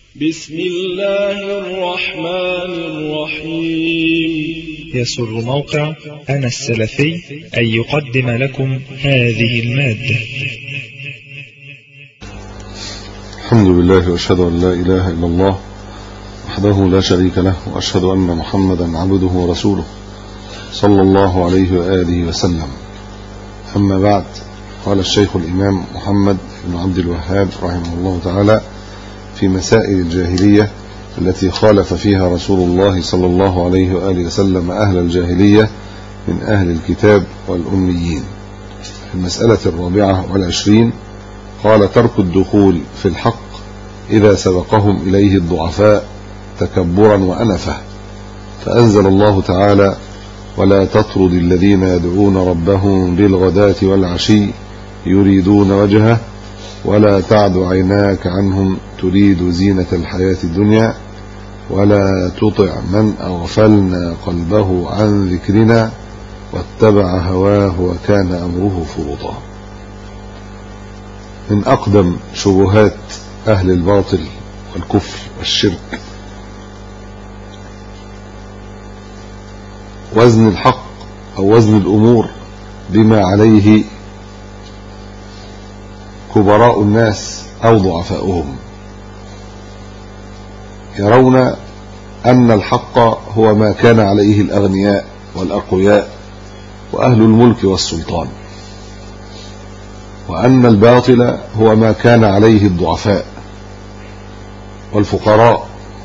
بسم الله الرحمن الرحيم. يسر موقع أنا السلفي أن يقدم لكم هذه المادة. الحمد لله وأشهد أن لا إله إلا الله وحده لا شريك له، وأشهد أن محمدا عبده ورسوله صلى الله عليه وآله وسلم. أما بعد، قال الشيخ الإمام محمد بن عبد الوهاب رحمه الله تعالى في مسائل الجاهلية التي خالف فيها رسول الله صلى الله عليه وآله وسلم أهل الجاهلية من أهل الكتاب والأميين. في المسألة 24 قال: ترك الدخول في الحق إذا سبقهم إليه الضعفاء تكبرا وأنفة. فأنزل الله تعالى: ولا تطرد الذين يدعون ربهم بالغداة والعشي يريدون وجهه ولا تعد عيناك عنهم تريد زينة الحياة الدنيا ولا تطع من أغفلنا قلبه عن ذكرنا واتبع هواه وكان أمره فرطا. من أقدم شبهات أهل الباطل والكفر والشرك وزن الحق أو وزن الأمور بما عليه كبراء الناس أو ضعفاؤهم. يرون أن الحق هو ما كان عليه الأغنياء والأقوياء وأهل الملك والسلطان، وأن الباطل هو ما كان عليه الضعفاء والفقراء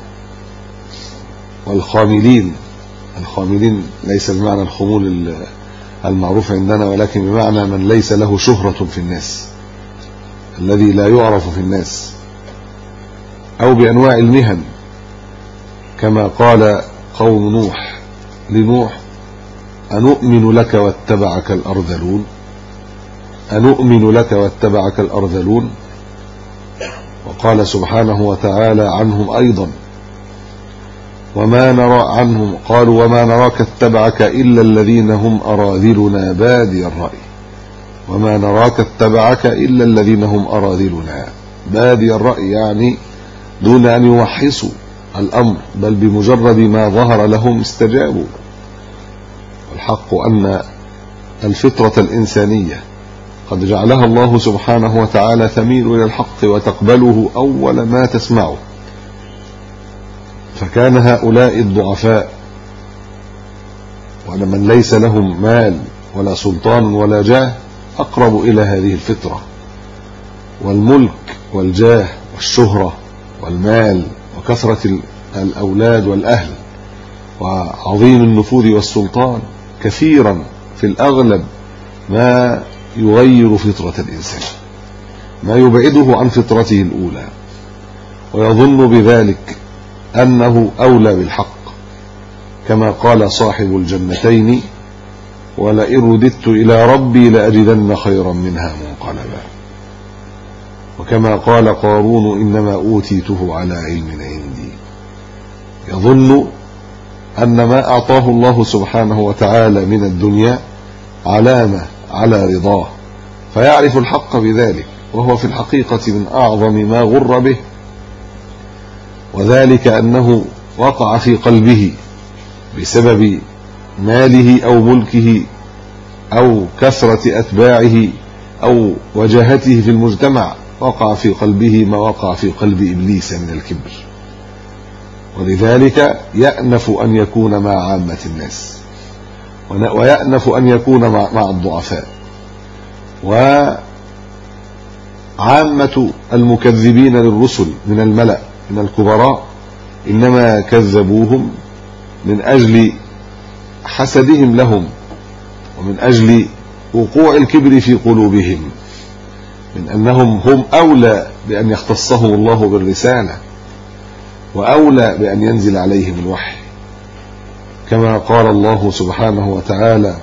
والخاملين. الخاملين ليس بمعنى الخمول المعروف عندنا، ولكن بمعنى من ليس له شهرة في الناس، الذي لا يعرف في الناس، أو بأنواع المهن، كما قال قوم نوح لنوح: أنؤمن لك واتبعك الأرذلون. أنؤمن لك واتبعك الأرذلون. وقال سبحانه وتعالى عنهم أيضا: وما نرى عنهم قالوا وما نراك اتبعك إلا الذين هم أراذلنا بادي الرأي. وما نراك اتبعك إلا الذين هم أراذلنا بادي الرأي، يعني دون أن يوحصوا الأمر، بل بمجرد ما ظهر لهم استجابوا. والحق أن الفطرة الإنسانية قد جعلها الله سبحانه وتعالى تميل إلى الحق وتقبله أول ما تسمعه. فكان هؤلاء الضعفاء ومن ليس لهم مال ولا سلطان ولا جاه أقرب إلى هذه الفطرة، والملك والجاه والشهرة والمال وكثرة الأولاد والأهل وعظيم النفوذ والسلطان كثيرا في الأغلب ما يغير فطرة الإنسان، ما يبعده عن فطرته الأولى، ويظن بذلك أنه أولى بالحق، كما قال صاحب الجنتين: ولئن رددت إلى ربي لأجدن خيرا منها منقلبا. وكما قال قارون: إنما أوتيته على علم عندي. يظن أن ما أعطاه الله سبحانه وتعالى من الدنيا علامة على رضاه، فيعرف الحق بذلك، وهو في الحقيقة من أعظم ما غر به، وذلك أنه وقع في قلبه بسبب ماله أو ملكه أو كثرة أتباعه أو وجاهته في المجتمع، وقع في قلبه ما وقع في قلب إبليس من الكبر، ولذلك يأنف أن يكون مع عامة الناس، ويأنف أن يكون مع الضعفاء. وعامة المكذبين للرسل من الملأ من الكبراء إنما كذبوهم من أجل حسدهم لهم، ومن أجل وقوع الكبر في قلوبهم، من أنهم هم أولى بأن يختصهم الله بالرسالة، وأولى بأن ينزل عليهم الوحي، كما قال الله سبحانه وتعالى: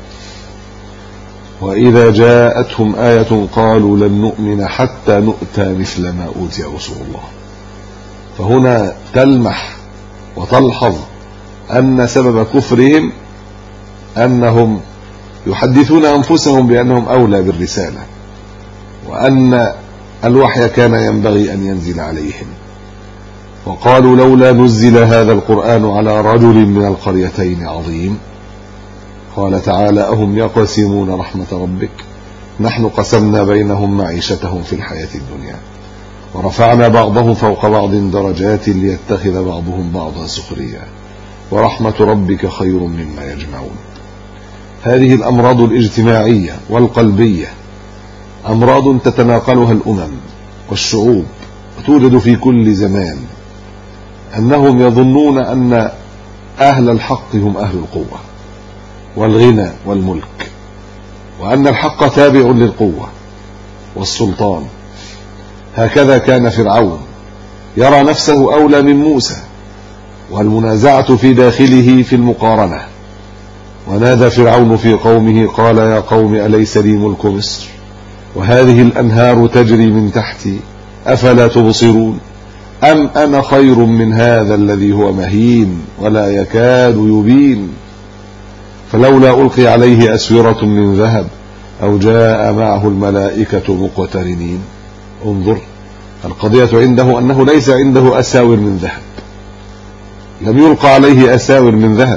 وإذا جاءتهم آية قالوا لن نؤمن حتى نؤتى مثل ما أوتي رسول الله. فهنا تلمح وتلحظ أن سبب كفرهم أنهم يحدثون أنفسهم بأنهم أولى بالرسالة، وأن الوحي كان ينبغي أن ينزل عليهم، وقالوا لولا نزل هذا القرآن على رجل من القريتين عظيم. قال تعالى أهم يقسمون رحمة ربك نحن قسمنا بينهم معيشتهم في الحياة الدنيا ورفعنا بعضهم فوق بعض درجات ليتخذ بعضهم بعضا سخريا ورحمة ربك خير مما يجمعون. هذه الأمراض الاجتماعية والقلبية أمراض تتناقلها الأمم والشعوب وتوجد في كل زمان، أنهم يظنون أن أهل الحق هم أهل القوة والغنى والملك، وأن الحق تابع للقوة والسلطان. هكذا كان فرعون يرى نفسه أولى من موسى، والمنازعة في داخله في المقارنة. ونادى فرعون في قومه قال يا قوم أليس لي ملك مصر وهذه الأنهار تجري من تحتي أفلا تبصرون أم أنا خير من هذا الذي هو مهين ولا يكاد يبين فلولا ألقي عليه أسورة من ذهب أو جاء معه الملائكة مقترنين. انظر، القضية عنده أنه ليس عنده أساور من ذهب، لم يلقى عليه أساور من ذهب،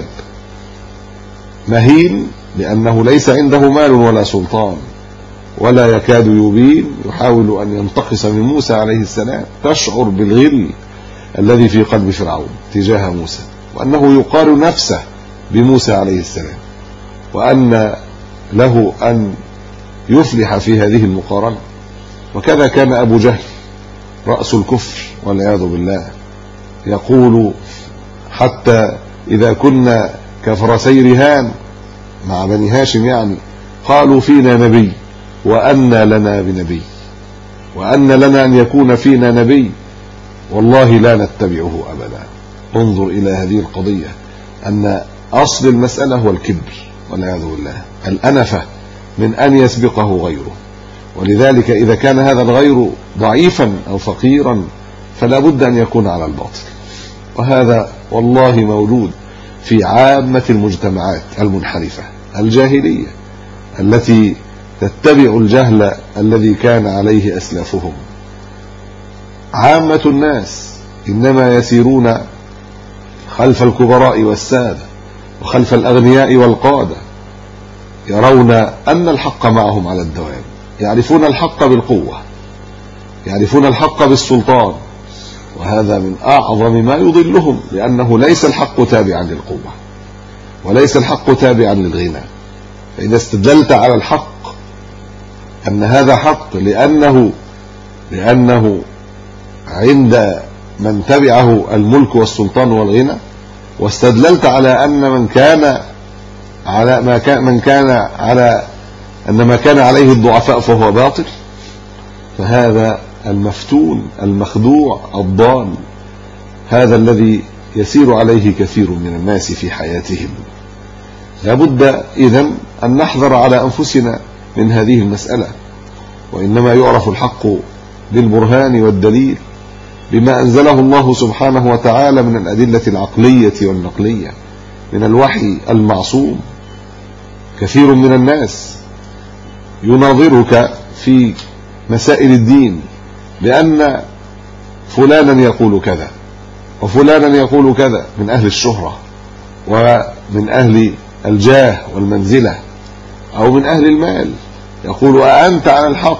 مهين لأنه ليس عنده مال ولا سلطان ولا يكاد يبين، يحاول أن ينتقص من موسى عليه السلام. تشعر بالغل الذي في قلب فرعون تجاه موسى، وأنه يقارن نفسه بموسى عليه السلام، وأن له أن يفلح في هذه المقارنة. وكذا كان أبو جهل رأس الكفر والعياذ بالله، يقول حتى إذا كنا كفرسي رهان مع بني هاشم يعني قالوا فينا نبي وأن لنا بنبي، وأن لنا أن يكون فينا نبي والله لا نتبعه أبدا. انظر إلى هذه القضية، أن أصل المسألة هو الكبر والعياذ بالله، الأنفة من أن يسبقه غيره. ولذلك إذا كان هذا الغير ضعيفا أو فقيرا فلا بد أن يكون على الباطل، وهذا والله موجود في عامة المجتمعات المنحرفة الجاهلية التي تتبع الجهل الذي كان عليه أسلافهم. عامة الناس إنما يسيرون خلف الكبراء والسادة وخلف الأغنياء والقادة، يرون أن الحق معهم على الدوام، يعرفون الحق بالقوة، يعرفون الحق بالسلطان، وهذا من أعظم ما يضلهم، لأنه ليس الحق تابعا للقوة وليس الحق تابعا للغنى. فإذا استدلت على الحق أن هذا حق لأنه عند من تبعه الملك والسلطان والغنى، واستدللت على أن من كان أن ما كان عليه الضعفاء فهو باطل، فهذا المفتون المخدوع الضال، هذا الذي يسير عليه كثير من الناس في حياتهم. لابد إذن أن نحذر على أنفسنا من هذه المسألة، وإنما يعرف الحق بالبرهان والدليل بما أنزله الله سبحانه وتعالى من الأدلة العقلية والنقلية من الوحي المعصوم. كثير من الناس يناظرك في مسائل الدين بأن فلانا يقول كذا وفلانا يقول كذا من أهل الشهرة ومن أهل الجاه والمنزلة أو من أهل المال، يقول أأنت على الحق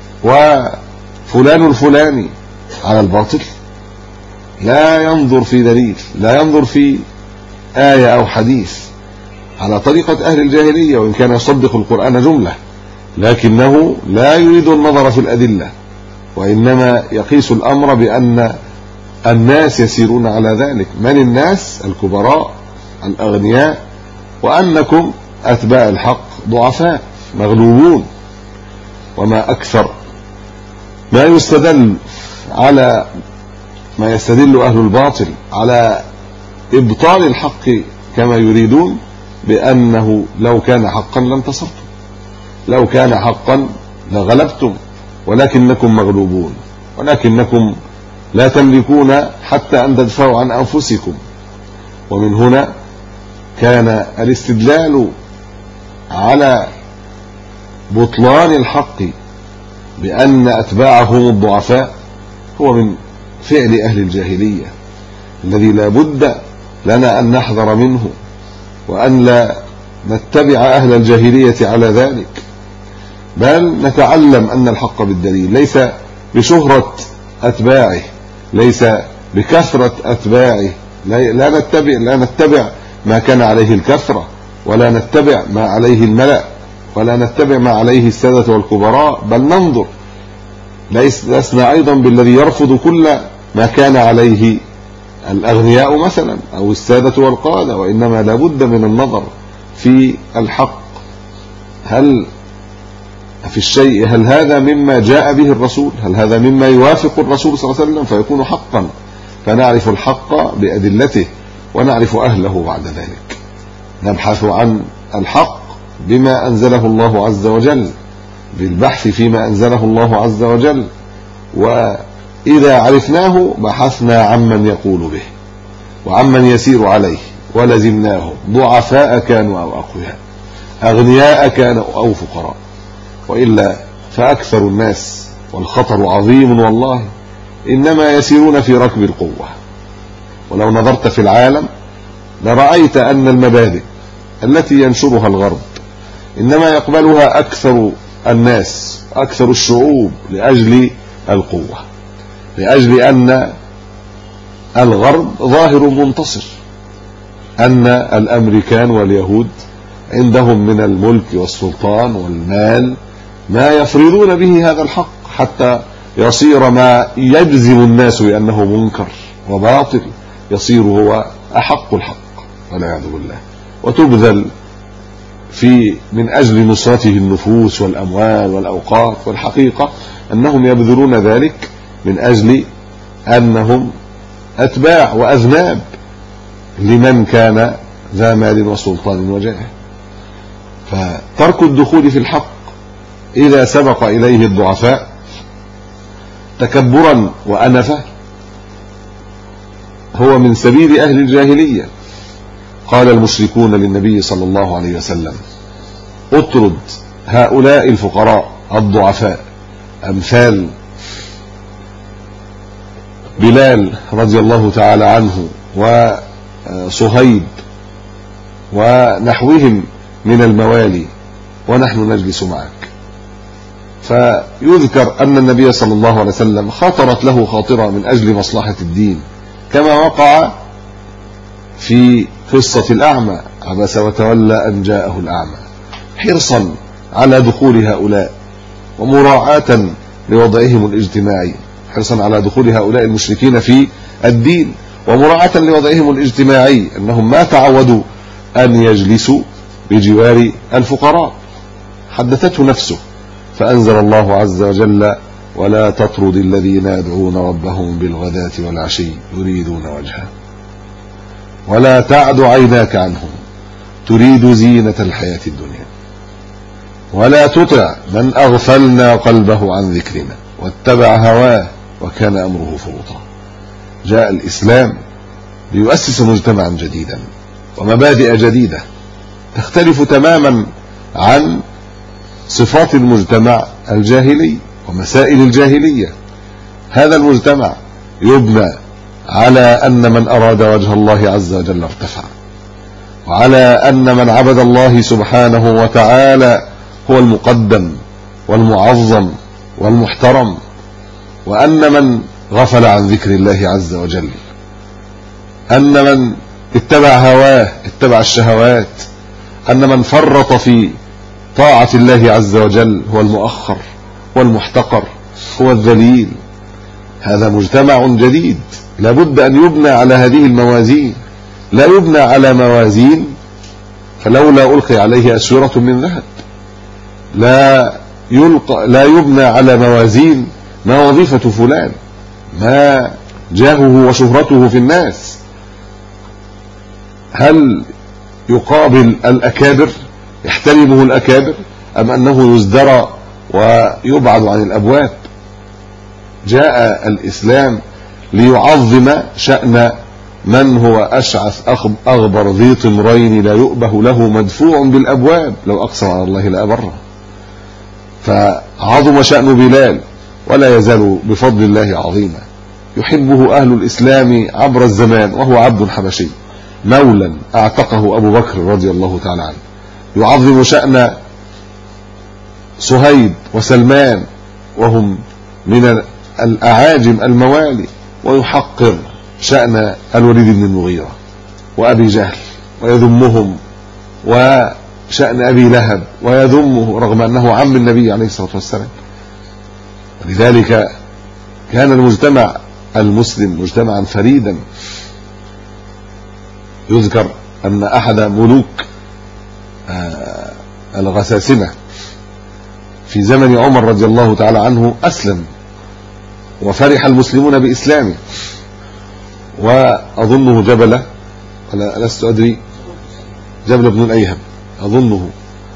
وفلان الفلاني على الباطل. لا ينظر في دليل، لا ينظر في آية أو حديث، على طريقة أهل الجاهلية، وإن كان يصدق القرآن جملة لكنه لا يريد النظر في الأدلة، وإنما يقيس الأمر بأن الناس يسيرون على ذلك. من الناس؟ الكبراء الأغنياء، وأنكم أتباع الحق ضعفاء مغلوبون. وما أكثر ما يستدل على ما يستدل أهل الباطل على إبطال الحق كما يريدون، بأنه لو كان حقا لانتصرتم، لو كان حقا لغلبتم، ولكنكم مغلوبون، ولكنكم لا تملكون حتى أن تدفعوا عن أنفسكم. ومن هنا كان الاستدلال على بطلان الحق بأن أتباعهم الضعفاء هو من فعل أهل الجاهلية الذي لا بد لنا أن نحذر منه، وأن لا نتبع أهل الجاهلية على ذلك، بل نتعلم أن الحق بالدليل، ليس بشهرة أتباعه، ليس بكثرة أتباعه. لا نتبع ما كان عليه الكثرة، ولا نتبع ما عليه الملأ، ولا نتبع ما عليه السادة والكبراء، بل ننظر. لسنا أيضا بالذي يرفض كل ما كان عليه الأغنياء مثلا أو السادة والقادة، وإنما لابد من النظر في الحق، هل في الشيء، هل هذا مما جاء به الرسول، هل هذا مما يوافق الرسول صلى الله عليه وسلم فيكون حقا، فنعرف الحق بأدلته ونعرف أهله بعد ذلك. نبحث عن الحق بما أنزله الله عز وجل، بالبحث فيما أنزله الله عز وجل، وإذا عرفناه بحثنا عمن يقول به وعمن يسير عليه، ولزمناه ضعفاء كانوا أو أقوياء، أغنياء كانوا أو فقراء، وإلا فأكثر الناس والخطر عظيم والله إنما يسيرون في ركب القوة. ولو نظرت في العالم لرأيت أن المبادئ التي ينشرها الغرب إنما يقبلها أكثر الناس، أكثر الشعوب، لأجل القوة، لأجل أن الغرب ظاهر منتصر، أن الأمريكان واليهود عندهم من الملك والسلطان والمال ما يفرضون به هذا الحق، حتى يصير ما يجزم الناس بأنه منكر وباطل يصير هو أحق الحق والعياذ بالله، وتبذل من أجل نصرته النفوس والأموال والأوقات. والحقيقة أنهم يبذلون ذلك من أجل أنهم أتباع وأذناب لمن كان ذا مال وسلطان وجاه. فترك الدخول في الحق إذا سبق إليه الضعفاء تكبرا وأنفا هو من سبيل أهل الجاهلية. قال المشركون للنبي صلى الله عليه وسلم: اطرد هؤلاء الفقراء الضعفاء أمثال بلال رضي الله تعالى عنه وصهيب ونحوهم من الموالي، ونحن نجلس معك. فيذكر أن النبي صلى الله عليه وسلم خطرت له خاطرة من أجل مصلحة الدين، كما وقع في قصة الأعمى: عبس وتولى أن جاءه الأعمى، حرصا على دخول هؤلاء ومراعاة لوضعهم الاجتماعي، حرصا على دخول هؤلاء المشركين في الدين ومراعاة لوضعهم الاجتماعي، أنهم ما تعودوا أن يجلسوا بجوار الفقراء. حدثته نفسه فأنزل الله عز وجل: ولا تطرد الذين يدعون ربهم بالغداة والعشي يريدون وجهه ولا تعد عيناك عنهم تريد زينة الحياة الدنيا ولا تطع من أغفلنا قلبه عن ذكرنا واتبع هواه وكان أمره فرطا. جاء الإسلام ليؤسس مجتمعا جديدا ومبادئ جديدة تختلف تماما عن صفات المجتمع الجاهلي ومسائل الجاهلية. هذا المجتمع يبنى على أن من أراد وجه الله عز وجل ارتفع، وعلى أن من عبد الله سبحانه وتعالى هو المقدم والمعظم والمحترم، وأن من غفل عن ذكر الله عز وجل، أن من اتبع هواه اتبع الشهوات، أن من فرط في طاعة الله عز وجل هو المؤخر والمحتقر، هو الذليل. هذا مجتمع جديد لابد أن يبنى على هذه الموازين، لا يبنى على موازين فلولا ألقي عليه أسورة من ذهب، لا يبنى على موازين ما وظيفة فلان، ما جاهه وشهرته في الناس، هل يقابل الأكابر يحترمه الأكابر أم أنه يزدرى ويبعد عن الأبواب. جاء الإسلام ليعظم شأن من هو أشعث أغبر ذي طمرين لا يؤبه له مدفوع بالأبواب لو أقسم على الله لأبره. فعظم شأن بلال ولا يزال بفضل الله عظيما، يحبه أهل الإسلام عبر الزمان، وهو عبد حبشي مولا اعتقه أبو بكر رضي الله تعالى عنه، يعظم شأن صهيب وسلمان وهم من الأعاجم الموالي، ويحقر شأن الوليد بن المغيرة وأبي جهل ويذمهم، وشأن أبي لهب ويذمه رغم أنه عم النبي عليه الصلاة والسلام. ولذلك كان المجتمع المسلم مجتمعا فريدا. يذكر أن أحد ملوك الغساسنة في زمن عمر رضي الله تعالى عنه أسلم، وفرح المسلمون بإسلامه، وأظنه جبلة، ولا لست أدري، جبل بن الأيهم أظنه،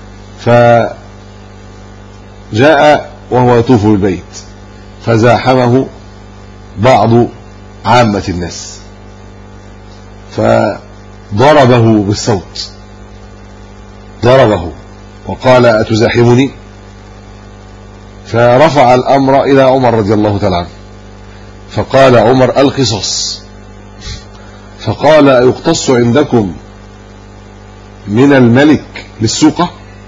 فجاء وهو يطوف بالبيت فزاحمه بعض عامة الناس فضربه بالصوت، ضربه وقال أتزاحمني؟ فرفع الأمر إلى عمر رضي الله تعالى عنه، فقال عمر القصاص. فقال أيقتص عندكم من الملك للسوقة؟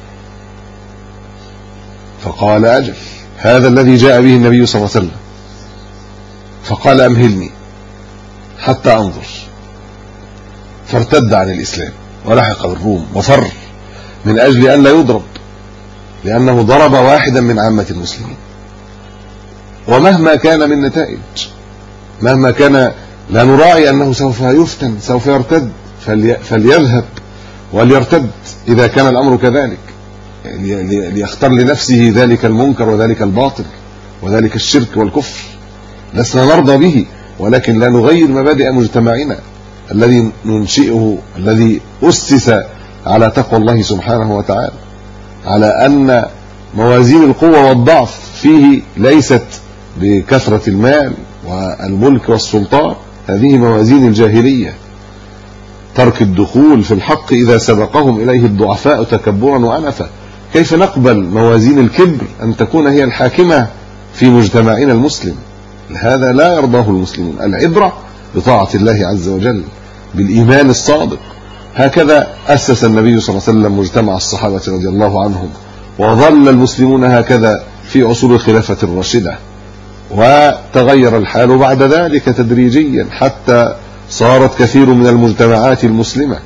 فقال أجل، هذا الذي جاء به النبي صلى الله عليه وسلم. فقال أمهلني حتى أنظر، فارتد عن الإسلام ولحق بالروم وفر من أجل أن لا يضرب، لأنه ضرب واحدا من عامة المسلمين. ومهما كان من نتائج، مهما كان، لا نراعي أنه سوف يفتن، سوف يرتد، فليذهب وليرتد إذا كان الأمر كذلك، ليختار لنفسه ذلك المنكر وذلك الباطل وذلك الشرك والكفر. لسنا نرضى به، ولكن لا نغير مبادئ مجتمعنا الذي ننشئه، الذي أسس على تقوى الله سبحانه وتعالى، على أن موازين القوة والضعف فيه ليست بكثرة المال والملك والسلطان، هذه موازين الجاهلية، ترك الدخول في الحق إذا سبقهم إليه الضعفاء تكبرا وأنفا. كيف نقبل موازين الكبر أن تكون هي الحاكمة في مجتمعنا المسلم؟ هذا لا يرضاه المسلمون. العبرة بطاعة الله عز وجل، بالإيمان الصادق. هكذا أسس النبي صلى الله عليه وسلم مجتمع الصحابة رضي الله عنهم، وظل المسلمون هكذا في عصور الخلافة الراشدة، وتغير الحال بعد ذلك تدريجيا حتى صارت كثير من المجتمعات المسلمة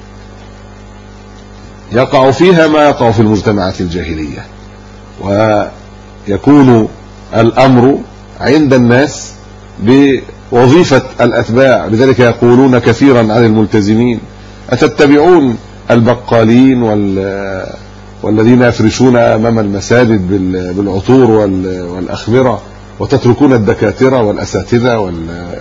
يقع فيها ما يقع في المجتمعات الجاهلية، ويكون الأمر عند الناس بوظيفة الأتباع. لذلك يقولون كثيرا عن الملتزمين: أتتبعون البقالين والذين يفرشون أمام المساجد بالعطور والأخمرة، وتتركون الدكاترة والأساتذة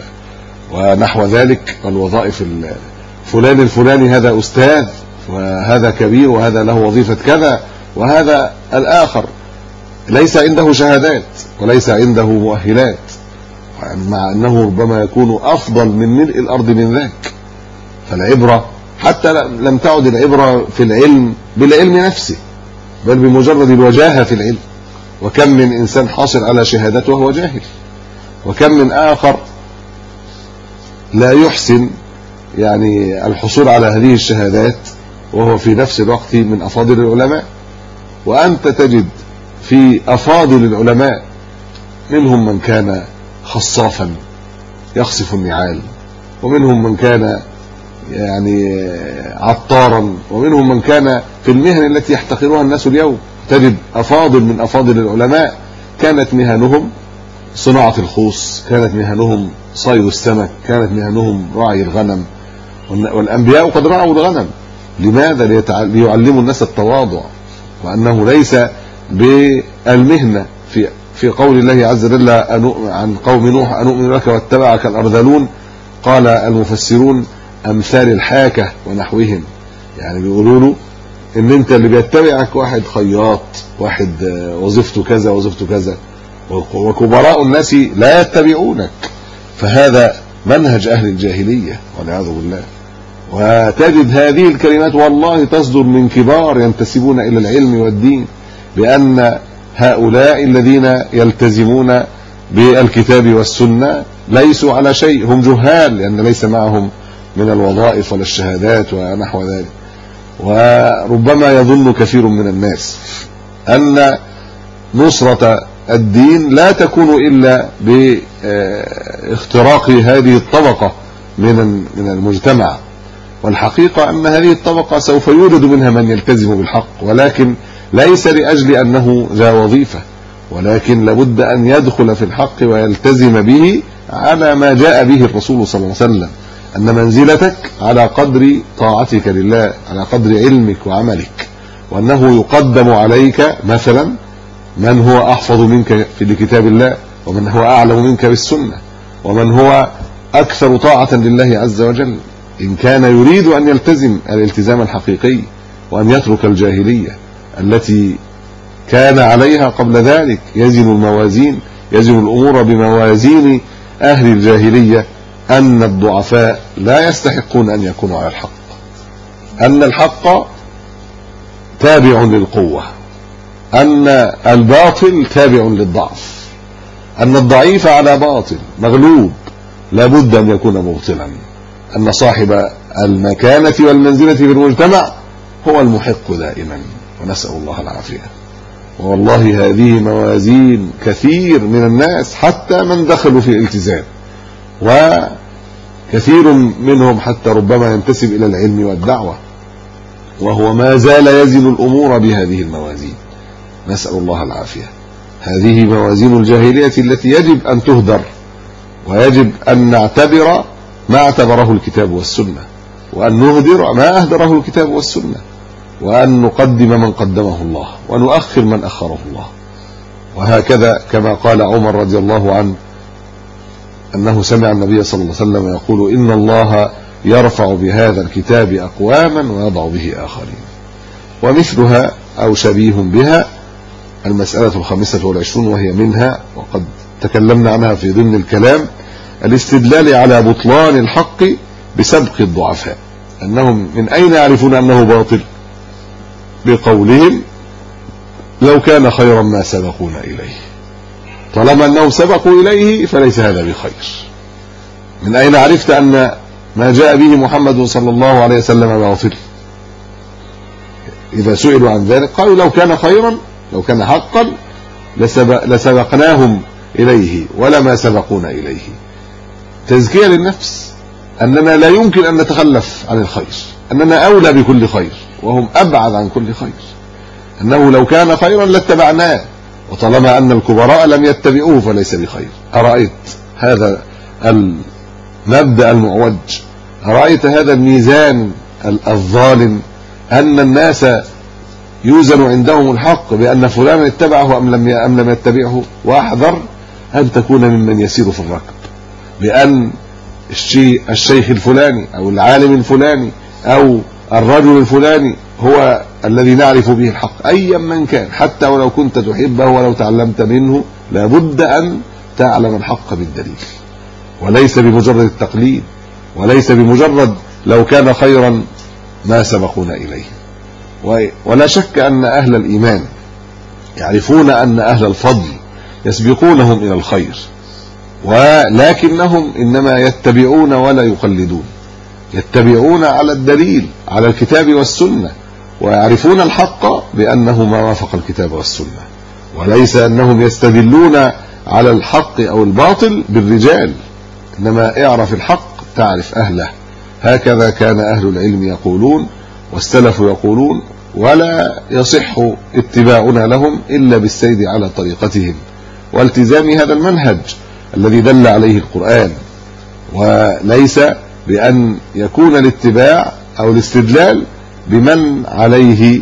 ونحو ذلك، والوظائف فلان الفلاني هذا أستاذ وهذا كبير وهذا له وظيفة كذا، وهذا الآخر ليس عنده شهادات وليس عنده مؤهلات، مع أنه ربما يكون أفضل من ملء الأرض من ذاك. فالعبرة حتى لم تعد العبرة في العلم بالعلم نفسه، بل بمجرد الوجاهة في العلم. وكم من إنسان حاصل على شهادته وهو جاهل، وكم من آخر لا يحسن يعني الحصول على هذه الشهادات وهو في نفس الوقت من أفاضل العلماء. وأنت تجد في أفاضل العلماء منهم من كان خصافا يخصف النعال، ومنهم من كان يعني عطارا، ومنهم من كان في المهن التي يحتقرها الناس اليوم. تجد أفاضل من أفاضل العلماء كانت مهنهم صناعة الخوص، كانت مهنهم صيد السمك، كانت مهنهم راعي الغنم، والأنبياء قد رعوا الغنم. لماذا؟ ليعلموا الناس التواضع، وأنه ليس بالمهنة. في قول الله عز وجل عن قوم نوح: أنؤمن لك واتبعك الأرذلون، قال المفسرون: أمثال الحاكة ونحوهم. يعني بيقولوا له ان انت اللي بيتبعك واحد خياط، واحد وظيفته كذا وظيفته كذا، وكبراء الناس لا يتبعونك. فهذا منهج أهل الجاهلية والعياذ بالله. وتجد هذه الكلمات والله تصدر من كبار ينتسبون إلى العلم والدين، بأن هؤلاء الذين يلتزمون بالكتاب والسنة ليسوا على شيء، هم جهال لأن ليس معهم من الوظائف ولا الشهادات ونحو ذلك. وربما يظن كثير من الناس أن نصرة الدين لا تكون إلا باختراق هذه الطبقة من المجتمع، والحقيقة أن هذه الطبقة سوف يوجد منها من يلتزم بالحق، ولكن ليس لأجل أنه ذا وظيفة، ولكن لابد أن يدخل في الحق ويلتزم به على ما جاء به الرسول صلى الله عليه وسلم، أن منزلتك على قدر طاعتك لله، على قدر علمك وعملك، وأنه يقدم عليك مثلا من هو أحفظ منك في كتاب الله، ومن هو أعلم منك بالسنة، ومن هو أكثر طاعة لله عز وجل، إن كان يريد أن يلتزم الالتزام الحقيقي وأن يترك الجاهلية التي كان عليها قبل ذلك، يزن الموازين، يزن الأمور بموازين أهل الجاهلية، أن الضعفاء لا يستحقون أن يكونوا على الحق، أن الحق تابع للقوة، أن الباطل تابع للضعف، أن الضعيف على باطل مغلوب لابد أن يكون مبطلا، أن صاحب المكانة والمنزلة في المجتمع هو المحق دائما، ونسأل الله العافية. والله هذه موازين كثير من الناس حتى من دخلوا في الالتزام، وكثير منهم حتى ربما ينتسب إلى العلم والدعوة وهو ما زال يزن الأمور بهذه الموازين، نسأل الله العافية. هذه موازين الجاهلية التي يجب أن تهدر، ويجب أن نعتبر ما اعتبره الكتاب والسنة، وأن نهدر ما أهدره الكتاب والسنة، وأن نقدم من قدمه الله ونؤخر من أخره الله. وهكذا كما قال عمر رضي الله عنه أنه سمع النبي صلى الله عليه وسلم يقول: إن الله يرفع بهذا الكتاب أقواما ويضع به آخرين. ومثلها أو شبيه بها المسألة 25، وهي منها وقد تكلمنا عنها في ضمن الكلام: الاستدلال على بطلان الحق بسبق الضعفاء. أنهم من أين يعرفون أنه باطل؟ بقولهم: لو كان خيرا ما سبقونا إليه. طالما أنهم سبقوا إليه فليس هذا بخير. من أين عرفت أن ما جاء به محمد صلى الله عليه وسلم باطل؟ إذا سئلوا عن ذلك قالوا: لو كان خيرا، لو كان حقا لسبقناهم إليه ولما سبقونا إليه. تزكية للنفس، أننا لا يمكن أن نتخلف عن الخير، أننا أولى بكل خير وهم أبعد عن كل خير، أنه لو كان خيرا لاتبعناه، وطالما أن الكبراء لم يتبعوه فليس بخير. أرأيت هذا المبدأ المعوج؟ أرأيت هذا الميزان الظالم؟ أن الناس يوزن عندهم الحق بأن فلانا اتبعه أم لم يتبعه. واحذر أن تكون ممن يسير في الركب، بأن الشيخ الفلاني أو العالم الفلاني أو الرجل الفلاني هو الذي نعرف به الحق أيا من كان، حتى ولو كنت تحبه ولو تعلمت منه، لابد أن تعلم الحق بالدليل، وليس بمجرد التقليد، وليس بمجرد لو كان خيرا ما سبقونا إليه. ولا شك أن أهل الإيمان يعرفون أن أهل الفضل يسبقونهم إلى الخير، ولكنهم إنما يتبعون ولا يقلدون، يتبعون على الدليل، على الكتاب والسنة، ويعرفون الحق بأنه ما وافق الكتاب والسنة، وليس أنهم يستدلون على الحق أو الباطل بالرجال، إنما اعرف الحق تعرف أهله. هكذا كان أهل العلم يقولون والسلف يقولون، ولا يصح اتباعنا لهم إلا بالسير على طريقتهم والتزام هذا المنهج الذي دل عليه القرآن، وليس بأن يكون الاتباع أو الاستدلال بمن عليه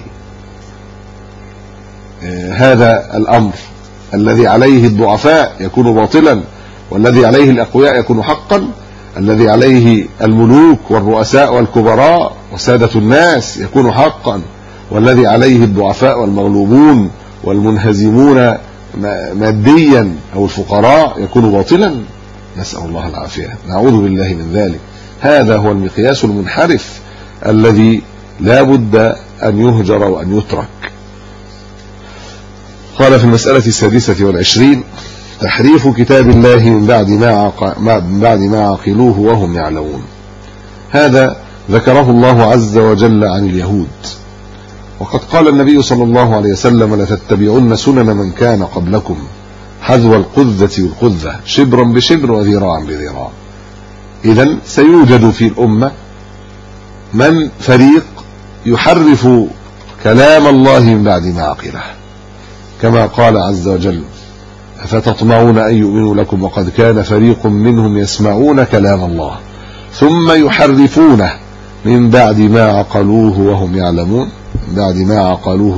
هذا الأمر، الذي عليه الضعفاء يكون باطلا، والذي عليه الأقوياء يكون حقا، الذي عليه الملوك والرؤساء والكبراء وسادة الناس يكون حقا، والذي عليه الضعفاء والمغلوبون والمنهزمون ماديا أو الفقراء يكون باطلا. نسأل الله العافية، نعوذ بالله من ذلك. هذا هو المقياس المنحرف الذي لا بد أن يهجر وأن يترك. قال في المسألة 26: تحريف كتاب الله من بعد ما عقلوه وهم يعلمون. هذا ذكره الله عز وجل عن اليهود، وقد قال النبي صلى الله عليه وسلم: لتتبعن سنن من كان قبلكم حذو القذة والقذة شبرا بشبر وذراعا بذراع. إذن سيوجد في الأمة من فريق يحرف كلام الله من بعد ما عقله، كما قال عز وجل: أفتطمعون أن يؤمنوا لكم وقد كان فريق منهم يسمعون كلام الله ثم يحرفونه من بعد ما عقلوه وهم يعلمون. من بعد ما عقلوه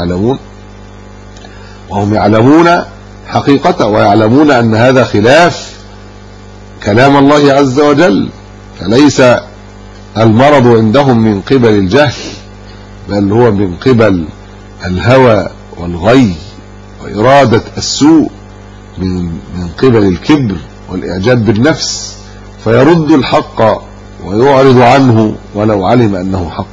وهم يعلمون حقيقته، ويعلمون أن هذا خلاف كلام الله عز وجل. فليس المرض عندهم من قبل الجهل، بل هو من قبل الهوى والغي وإرادة السوء، من قبل الكبر والإعجاب بالنفس، فيرد الحق ويعرض عنه ولو علم أنه حق.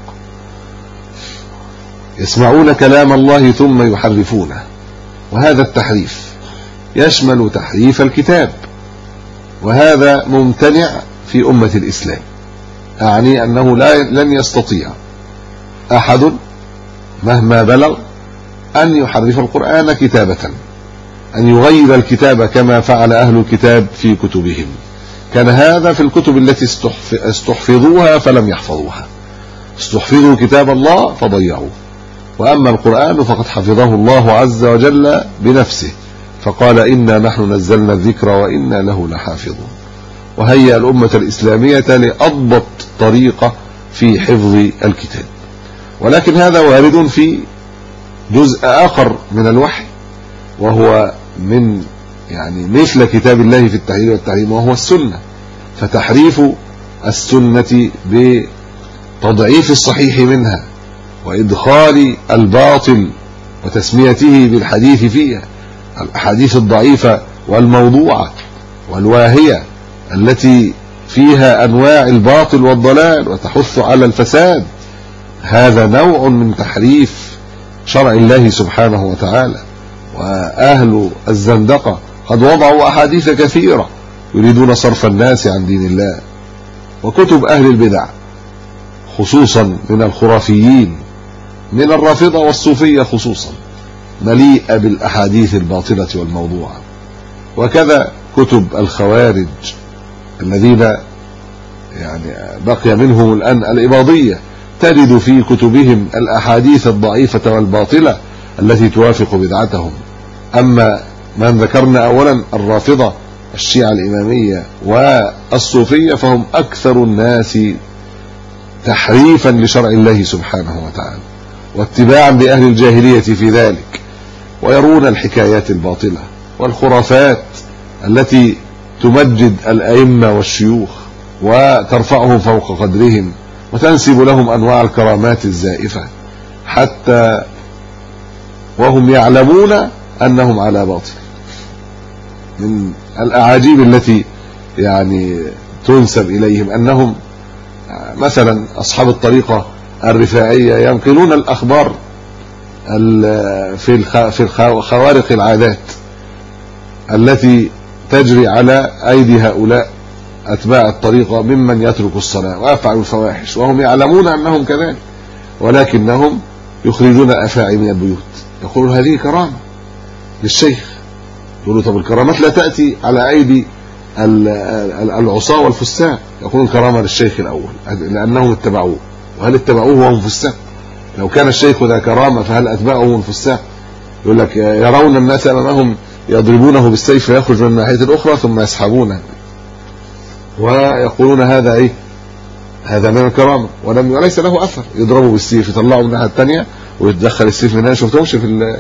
يسمعون كلام الله ثم يحرفونه، وهذا التحريف يشمل تحريف الكتاب، وهذا ممتنع في أمة الإسلام. أعني أنه لن يستطيع أحد مهما بلغ أن يحرف القرآن كتابة، أن يغير الكتاب كما فعل أهل الكتاب في كتبهم. كان هذا في الكتب التي استحفظوها فلم يحفظوها، استحفظوا كتاب الله فضيعوه. وأما القرآن فقد حفظه الله عز وجل بنفسه، فقال: إنا نحن نزلنا الذكر وإنا له لحافظون. وهيأ الأمة الإسلامية لأضبط طريقة في حفظ الكتاب. ولكن هذا وارد في جزء آخر من الوحي، وهو من مثل كتاب الله في التحليل والتحريم، وهو السنة. فتحريف السنة بتضعيف الصحيح منها وإدخال الباطل وتسميته بالحديث فيها، الأحاديث الضعيفة والموضوعة والواهية التي فيها أنواع الباطل والضلال وتحث على الفساد، هذا نوع من تحريف شرع الله سبحانه وتعالى. وأهل الزندقة قد وضعوا أحاديث كثيرة يريدون صرف الناس عن دين الله. وكتب أهل البدع خصوصا من الخرافيين من الرافضة والصوفية خصوصا مليئة بالأحاديث الباطلة والموضوعة. وكذا كتب الخوارج الذين بقي منهم الآن الإباضية، تجد في كتبهم الأحاديث الضعيفة والباطلة التي توافق بدعتهم. أما من ذكرنا أولا الرافضة الشيعة الإمامية والصوفية، فهم أكثر الناس تحريفا لشرع الله سبحانه وتعالى واتباعا بأهل الجاهلية في ذلك، ويرون الحكايات الباطلة والخرافات التي تمجد الأئمة والشيوخ وترفعهم فوق قدرهم وتنسب لهم أنواع الكرامات الزائفة، حتى وهم يعلمون أنهم على باطل. من الأعاجيب التي تنسب إليهم أنهم مثلا أصحاب الطريقة الرفاعية ينقلون الأخبار في خوارق العادات التي تجري على أيدي هؤلاء أتباع الطريقة ممن يترك الصلاة ويفعل الفواحش، وهم يعلمون أنهم كذلك، ولكنهم يخرجون الأفاعي من البيوت. يقولون هذه كرامة للشيخ. يقولوا طب الكرامات لا تأتي على أيدي العصاة والفساق. يقولون كرامة للشيخ الأول لأنهم اتبعوه. وهل اتبعوه وهم فساق؟ لو كان الشيخ ذا كرامة فهل أتباعه من فساق؟ يقول لك يرون الناس أمامهم يضربونه بالسيف فيخرج من الناحية الأخرى ثم يسحبونه، ويقولون هذا إيه؟ هذا من الكرامة، وليس له أثر. يضربوا بالسيف يطلعوا من الناحية الثانية ويتدخل السيف من هنا. شفتهمش في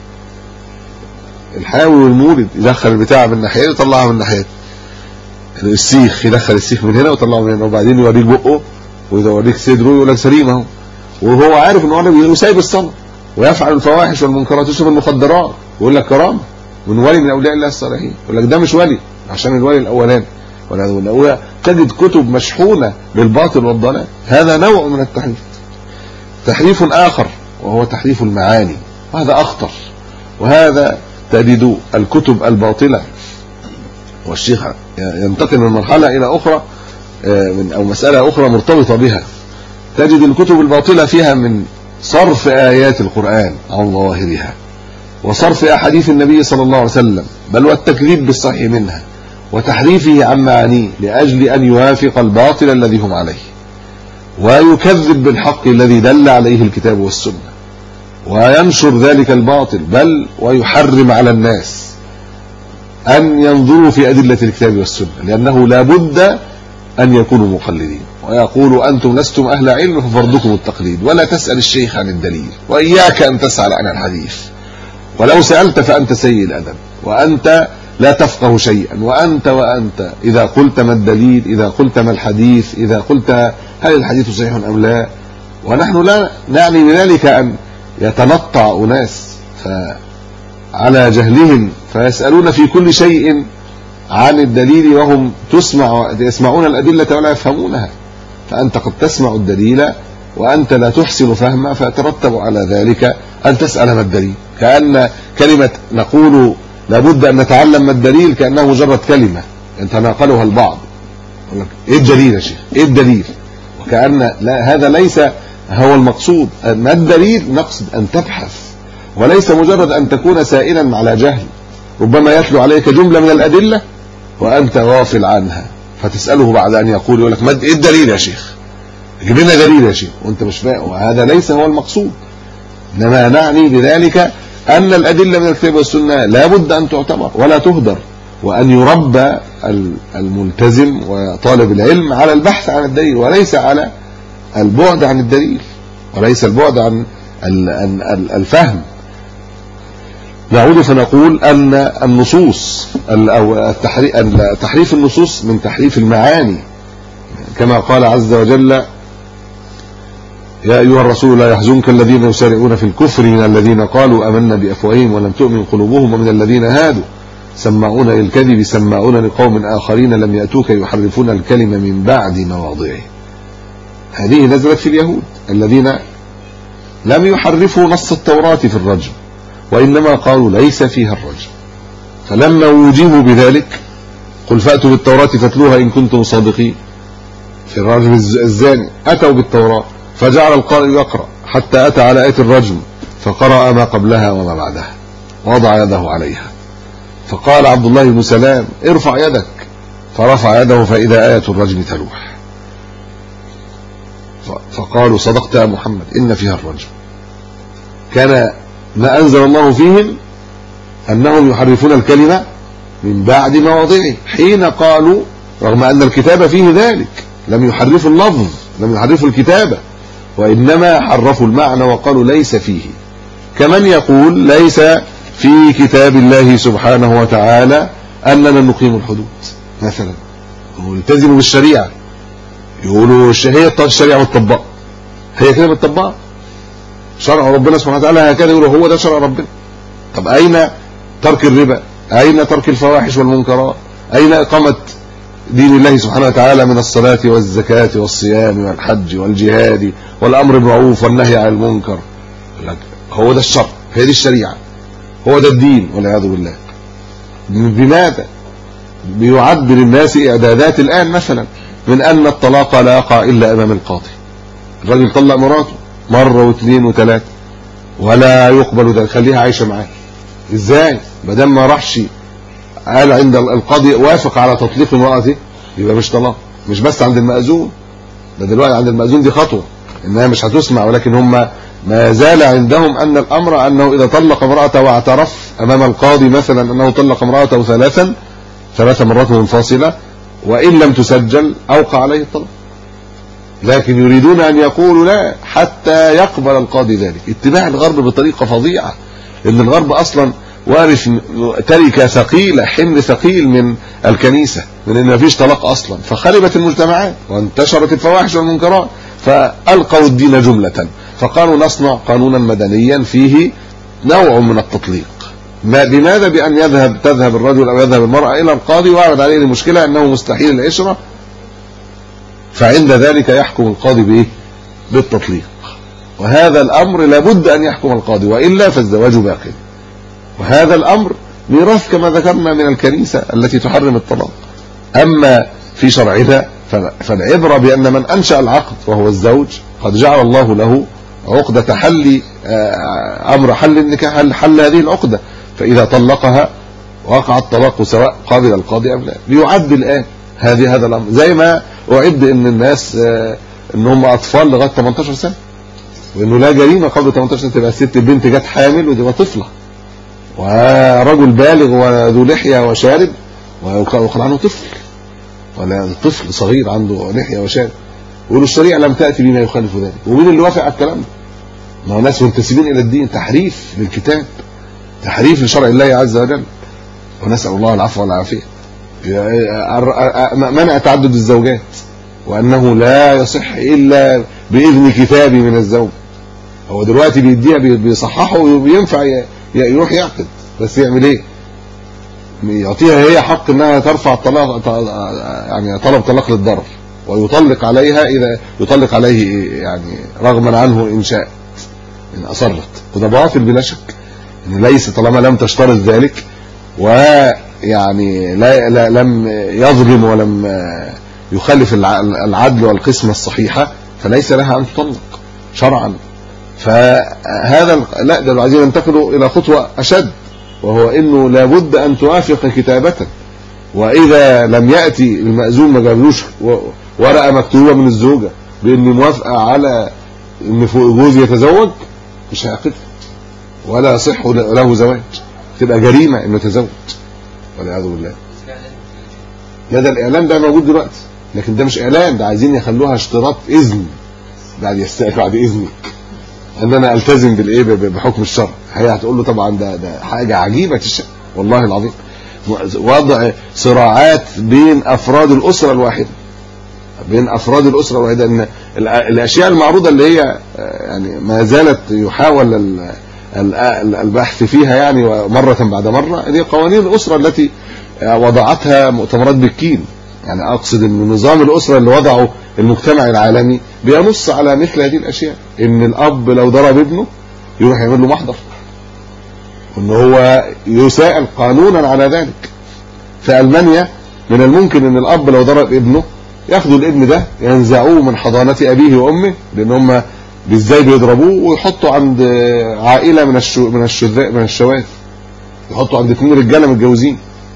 الحاوي والمولد يدخل البتاع من ناحية ويطلعها من ناحية. السيخ يدخل السيخ من هنا ويطلعه من هنا، وبعدين يوريك بقه ويوريك صدره ويقول لك سليم اهو، وهو عارف ان هو سايب الصلاة ويفعل الفواحش والمنكرات ويشرب المخدرات ويقول لك كرامة من ولي من اولياء الله الصالحين. يقول لك ده مش ولي عشان الولي الاولاني ولا تجد كتب مشحونة بالباطل والضلال. هذا نوع من التحريف. تحريف آخر وهو تحريف المعاني، وهذا أخطر، وهذا تجد الكتب الباطلة، والشيخ ينتقل من مرحلة إلى أخرى أو مسألة أخرى مرتبطة بها، تجد الكتب الباطلة فيها من صرف آيات القرآن عن ظواهرها، وصرف أحاديث النبي صلى الله عليه وسلم، بل والتكذيب بالصحيح منها، وتحريفه عن معانيه لأجل أن يوافق الباطل الذي هم عليه، ويكذب بالحق الذي دل عليه الكتاب والسنة، وينشر ذلك الباطل، بل ويحرم على الناس أن ينظروا في أدلة الكتاب والسنة، لأنه لا بد أن يكونوا مقلدين، ويقول أنتم لستم أهل علم ففرضكم التقليد، ولا تسأل الشيخ عن الدليل، وإياك أن تسأل عن الحديث، ولو سألت فأنت سيء الأدب، وأنت لا تفقه شيئا، وأنت إذا قلت ما الدليل، إذا قلت ما الحديث، إذا قلت هل الحديث صحيح أم لا. ونحن لا نعني بذلك أن يتنطع أناس على جهلهم فيسألون في كل شيء عن الدليل، وهم يسمعون الأدلة ولا يفهمونها، فأنت قد تسمع الدليل وأنت لا تحسن فهمه، فيترتب على ذلك أن تسأل ما الدليل، كأن كلمة نقول لابد أن نتعلم ما الدليل كأنه مجرد كلمة يتناقلها البعض، يقول لك إيه الدليل يا شيخ، إيه الدليل، وكأن لا، هذا ليس هو المقصود. ما الدليل؟ نقصد أن تبحث، وليس مجرد أن تكون سائلا على جهل، ربما يتلو عليك جملة من الأدلة وأنت غافل عنها، فتسأله بعد أن يقول لك إيه الدليل يا شيخ، جيب لنا دليل يا شيخ، وأنت مش فاهم، وهذا ليس هو المقصود. إنما نعني بذلك أن الأدلة من الكتاب والسنة لا بد أن تعتبر ولا تهدر، وأن يربى الملتزم وطالب العلم على البحث عن الدليل، وليس على البعد عن الدليل، وليس البعد عن الفهم. نعود فنقول أن النصوص أو تحريف النصوص من تحريف المعاني، كما قال عز وجل: يا أيها الرسول لا يحزنك الذين يسارعون في الكفر من الذين قالوا آمنا بأفواههم ولم تؤمن قلوبهم ومن الذين هادوا سماعون للكذب سماعون لقوم آخرين لم يأتوك يحرفون الكلمة من بعد مواضعه. هذه نزلت في اليهود الذين لم يحرفوا نص التوراة في الرجم، وإنما قالوا ليس فيها الرجم، فلما وجبوا بذلك قل فأتوا بالتوراة فاتلوها إن كنتم صادقين في الرجم الزاني، أتوا بالتوراة فجعل القارئ يقرأ حتى أتى على آية الرجم فقرأ ما قبلها وما بعدها، وضع يده عليها، فقال عبد الله بن سلام: ارفع يدك، فرفع يده فإذا آية الرجم تلوح، فقالوا: صدقت يا محمد إن فيها الرجم. كان ما أنزل الله فيهم أنهم يحرفون الكلمة من بعد مواضعه، حين قالوا رغم أن الكتاب فيه ذلك لم يحرفوا اللفظ، لم يحرفوا الكتابة، وإنما حرفوا المعنى وقالوا ليس فيه، كمن يقول ليس في كتاب الله سبحانه وتعالى أننا نقيم الحدود مثلا، ونلتزم بالشريعة، يقولوا هي الشريعة متطبقة، هي كده متطبقة، شرع ربنا سبحانه وتعالى هكذا، يقولوا هو ده شرع ربنا. طب أين ترك الربا؟ أين ترك الفواحش والمنكرات؟ أين إقامة دين الله سبحانه وتعالى من الصلاة والزكاة والصيام والحج والجهاد والأمر بالمعروف والنهي عن المنكر؟ هو ده الشرع، هي دي الشريعة، هو ده الدين، والعياذ بالله. بماذا؟ بيعد للناس إعدادات الآن مثلا من أن الطلاق لا يقع إلا أمام القاضي، الراجل طلق مراته مرة واثنين وثلاثة ولا يقبل ده، خليها عايشة معاه. ازاي؟ بدل ما راحش قال عند القاضي وافق على تطليق امرأته يبقى مش طلاق، مش بس عند المأذون، ده دلوقتي عند المأذون دي خطوة انها مش هتسمع، ولكن هم ما زال عندهم ان الامر انه اذا طلق امرأته واعترف امام القاضي مثلا انه طلق امرأته ثلاث مرات منفصلة وان لم تسجل اوقع عليه الطلاق. لكن يريدون ان يقولوا لا حتى يقبل القاضي ذلك. اتباع الغرب بطريقة فظيعة، ان الغرب اصلا وارث تركة ثقيلة، حمل ثقيل من الكنيسة، من ان مفيش طلاق اصلا، فخربت المجتمعات وانتشرت الفواحش والمنكرات، فالقوا الدين جملة، فقالوا نصنع قانونا مدنيا فيه نوع من التطليق. بماذا؟ بان تذهب الرجل او يذهب المرأة الى القاضي ويعرض عليه المشكلة انه مستحيل العشرة، فعند ذلك يحكم القاضي بايه؟ بالتطليق. وهذا الامر لابد ان يحكم القاضي، والا فالزواج باق، وهذا الأمر ميراث كما ذكرنا من الكنيسة التي تحرم الطلاق. أما في شرعنا فالعبرة بأن من أنشأ العقد وهو الزوج قد جعل الله له عقدة حل أمر حل النكاح، حل هذه العقدة، فإذا طلقها وقع الطلاق سواء قابل القاضي أم لا. بيعد الآن هذا الأمر زي ما أعد إن الناس إن هم أطفال لغاية 18 سنة، وإنه لا جريمة قبل 18 سنة تبقى الست البنت جت حامل وتبقى طفلة، ورجل بالغ وذو لحية وشارب ويقال عنه طفل، ولا طفل صغير عنده لحية وشارب، يقولوا الشريعة لم تأتي بما يخالف ذلك. ومين اللي وافق على الكلام ده؟ ما هو ناس منتسبين إلى الدين، تحريف للكتاب، تحريف لشرع الله عز وجل، ونسأل الله العفو والعافية. منع تعدد الزوجات، وأنه لا يصح إلا بإذن كتابي من الزوج. هو دلوقتي بيديها بيصححه وينفع يروح يعقد، بس يعمل ايه؟ يعطيها هي حق انها ترفع الطلاق، يعني طلب طلاق للضرر، ويطلق عليها اذا يطلق عليه يعني رغما عنه ان شاء، ان اصرت. وده باطل بلا شك، ان ليس طالما لم تشترط ذلك ويعني لم يظلم ولم يخالف العدل والقسمة الصحيحة فليس لها ان تطلق شرعا. فهذا لا، ده عايزين ننتقل الى خطوة اشد، وهو انه لابد ان توافق كتابة، واذا لم يأتي المأذون ما جابلوش ورقة مكتوبة من الزوجة بان موافقة على ان جوزي يتزوج مش هيعقد ولا يصح له زواج، تبقى جريمة انه يتزوج والعياذ بالله. ده الاعلان ده موجود دلوقتي، لكن ده مش اعلان، ده عايزين يخلوها اشتراط اذن، بعد اذنك ان انا التزم بالايه بحكم الشرع. هي هتقول له طبعا ده حاجه عجيبه الشأن والله العظيم، وضع صراعات بين افراد الاسره الواحده، ان الاشياء المعروضه اللي هي يعني ما زالت يحاول البحث فيها يعني مره بعد مره، هي قوانين الاسره التي وضعتها مؤتمرات بكين. يعني اقصد ان نظام الاسره اللي وضعه المجتمع العالمي بينص على مثل هذه الاشياء، ان الاب لو ضرب ابنه يروح يعمل له محضر، وان هو يسائل قانونا على ذلك. في المانيا من الممكن ان الاب لو ضرب ابنه ياخدوا الابن ده ينزعوه من حضانه ابيه وامه، لان هم ازاي بيضربوه، ويحطوا عند عائله من الشواذ، يحطوا عند 2 رجاله متجوزين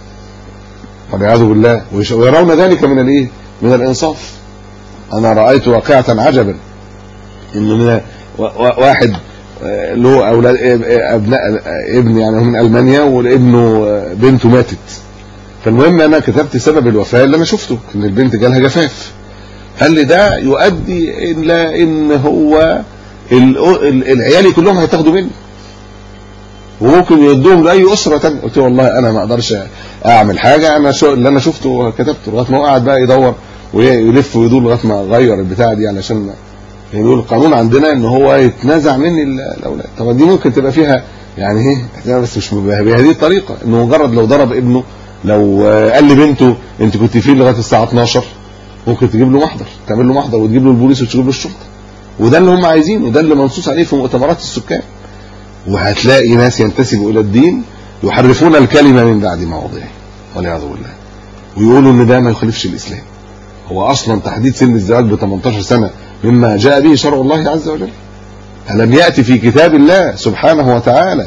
والعياذ بالله، ويرون ذلك من الايه؟ من الانصاف. انا رايت واقعه عجبا، ان واحد له اولاد ابن يعني من المانيا، وابنه بنته ماتت، فالمهم انا كتبت سبب الوفاه اللي انا شفته، ان البنت جالها جفاف. قال لي ده يؤدي الى ان هو العيال كلهم هيتاخدوا مني وممكن يدوهم لاي اسره ثانيه. قلت له والله انا ما اقدرش اعمل حاجه، انا اللي انا شفته كتبته، لغايه ما هو قاعد بقى يدور ويلف ويدور لغايه ما غير البتاعه دي، علشان يقول القانون عندنا ان هو يتنازع مني الاولاد. طبعا دي ممكن تبقى فيها يعني ايه، بس مش بهذه الطريقه، انه مجرد لو ضرب ابنه، لو قال لبنته انت كنت فين لغايه الساعه 12، ممكن تجيب له محضر، تعمل له محضر وتجيب له البوليس وتجيب له الشرطه. وده اللي هم عايزينه، وده اللي منصوص عليه في مؤتمرات السكان. وهتلاقي ناس ينتسبوا الى الدين يحرفون الكلمه من بعد مواضعه والعياذ بالله، ويقولوا ان ده ما يخالفش الاسلام. هو اصلا تحديد سن الزواج ب 18 سنه مما جاء به شرع الله عز وجل. ألم يأتي في كتاب الله سبحانه وتعالى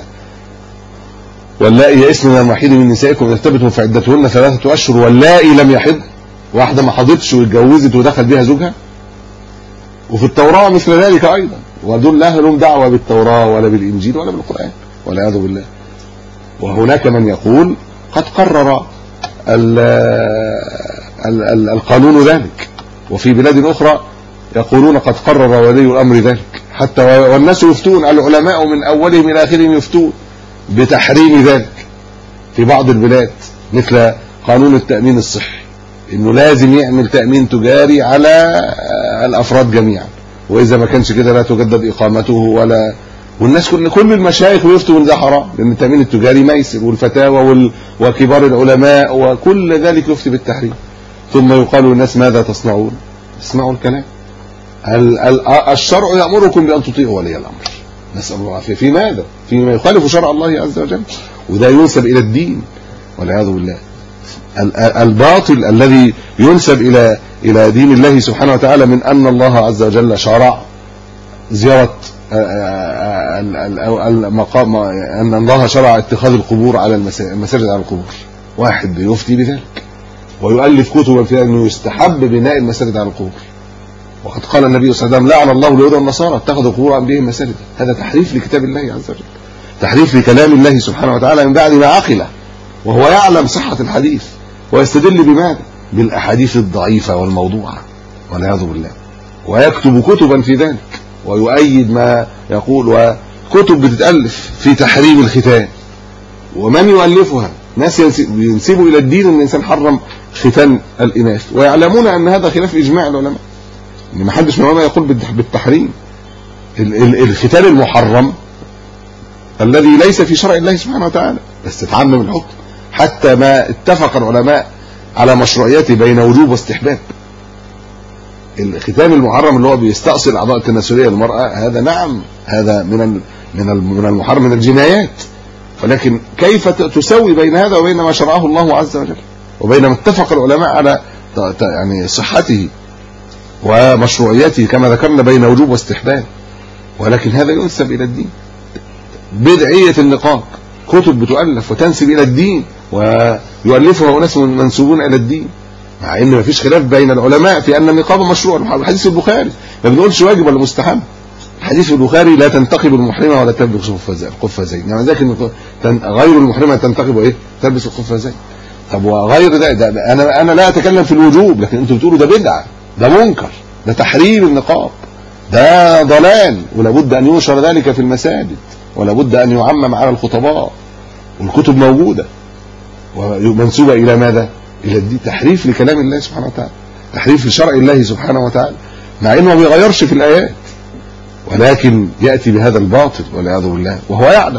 واللائي يئسن من المحيض من نسائكم إن ارتبتم فعدتهن 3 أشهر واللائي لم يحض، واحدة ما حضتش واتجوزت ودخل بها زوجها. وفي التوراة مثل ذلك أيضا، ودول لا لهم دعوة بالتوراة ولا بالإنجيل ولا بالقرآن والعياذ بالله. وهناك من يقول قد قرر القانون ذلك، وفي بلاد أخرى يقولون قد قرر ولي الأمر ذلك، حتى والناس يفتون، العلماء من أولهم إلى آخرهم يفتون بتحريم ذلك. في بعض البلاد مثل قانون التأمين الصحي، إنه لازم يعمل تأمين تجاري على الأفراد جميعا، وإذا ما كانش كده لا تجدد إقامته ولا. والناس كل المشايخ يفتوا إن ده حرام، لأن التأمين التجاري ميسر، والفتاوى وكبار العلماء وكل ذلك يفتي بالتحريم. ثم يقال للناس ماذا تصنعون؟ اسمعوا الكلام. الشرع يأمركم بأن تطيعوا ولي الأمر، نسأل الله العافية. في ماذا؟ فيما يخالف شرع الله عز وجل. وده ينسب إلى الدين والعياذ بالله. الباطل الذي ينسب إلى دين الله سبحانه وتعالى من أن الله عز وجل شرع زيارة المقام، أن الله شرع اتخاذ القبور على المساجد على القبور. واحد بيفتي بذلك ويؤلف كتبا في أنه يستحب بناء المساجد على القبور، وقد قال النبي صلى الله عليه وسلم: لعن الله اليهود والنصارى اتخذوا قبور أنبيائهم مساجد. هذا تحريف لكتاب الله عز وجل، تحريف لكلام الله سبحانه وتعالى من بعد ما عقله، وهو يعلم صحة الحديث ويستدل بماذا؟ بالأحاديث الضعيفة والموضوعة والعياذ بالله، ويكتب كتبا في ذلك ويؤيد ما يقول، وكتب بتتألف في تحريم الختان. ومن يؤلفها ناس ينسبوا إلى الدين أن الإنسان حرم ختان الإناث، ويعلمون أن هذا خلاف إجماع العلماء، ان ما حدش من العلماء يقول بالتحريم. الختان المحرم الذي ليس في شرع الله سبحانه وتعالى، بس تتعمم الحكم، حتى ما اتفق العلماء على مشروعيته بين وجوب واستحباب. الختان المحرم اللي هو بيستأصل الأعضاء التناسلية للمرأة، هذا نعم، هذا من المحرم، من الجنايات. ولكن كيف تسوي بين هذا وبين ما شرعه الله عز وجل، وبين ما اتفق العلماء على يعني صحته ومشروعيته كما ذكرنا بين وجوب واستحباب؟ ولكن هذا ينسب إلى الدين. بدعية النقاب، كتب بتؤلف وتنسب إلى الدين ويؤلفها ناس منسوبون إلى الدين، مع إن ما فيش خلاف بين العلماء في أن النقاب مشروع. الحديث البخاري ما بنقولش واجب ولا مستحب، الحديث البخاري: لا تنتقب المحرمة ولا تلبس القفازين. يعني ذاك غير المحرمة تنتقب ايه؟ تلبس القفازين. طب وغير ده انا لا اتكلم في الوجوب، لكن انتوا بتقولوا ده بدعة، ده منكر، ده تحريم النقاب، ده ضلال، ولابد ان ينشر ذلك في المساجد، ولابد ان يعمم على الخطباء، والكتب موجودة ومنسوبة الى ماذا؟ الى الدين. تحريف لكلام الله سبحانه وتعالى، تحريف لشرع الله سبحانه وتعالى، مع انه ما بيغيرش في الايات، ولكن يأتي بهذا الباطل والعياذ بالله وهو يعلم.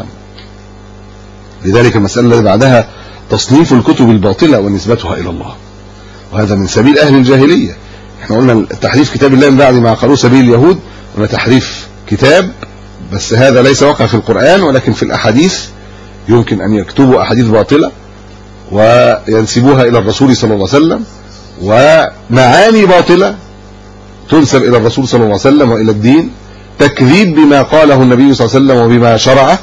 لذلك المسألة اللي بعدها تصنيف الكتب الباطلة ونسبتها إلى الله، وهذا من سبيل أهل الجاهلية. احنا قلنا تحريف كتاب الله من بعد ما قالوا سبيل اليهود، قلنا تحريف كتاب، بس هذا ليس وقع في القرآن ولكن في الأحاديث. يمكن أن يكتبوا أحاديث باطلة وينسبوها إلى الرسول صلى الله عليه وسلم، ومعاني باطلة تنسب إلى الرسول صلى الله عليه وسلم وإلى الدين، تكذيب بما قاله النبي صلى الله عليه وسلم وبما شرعه،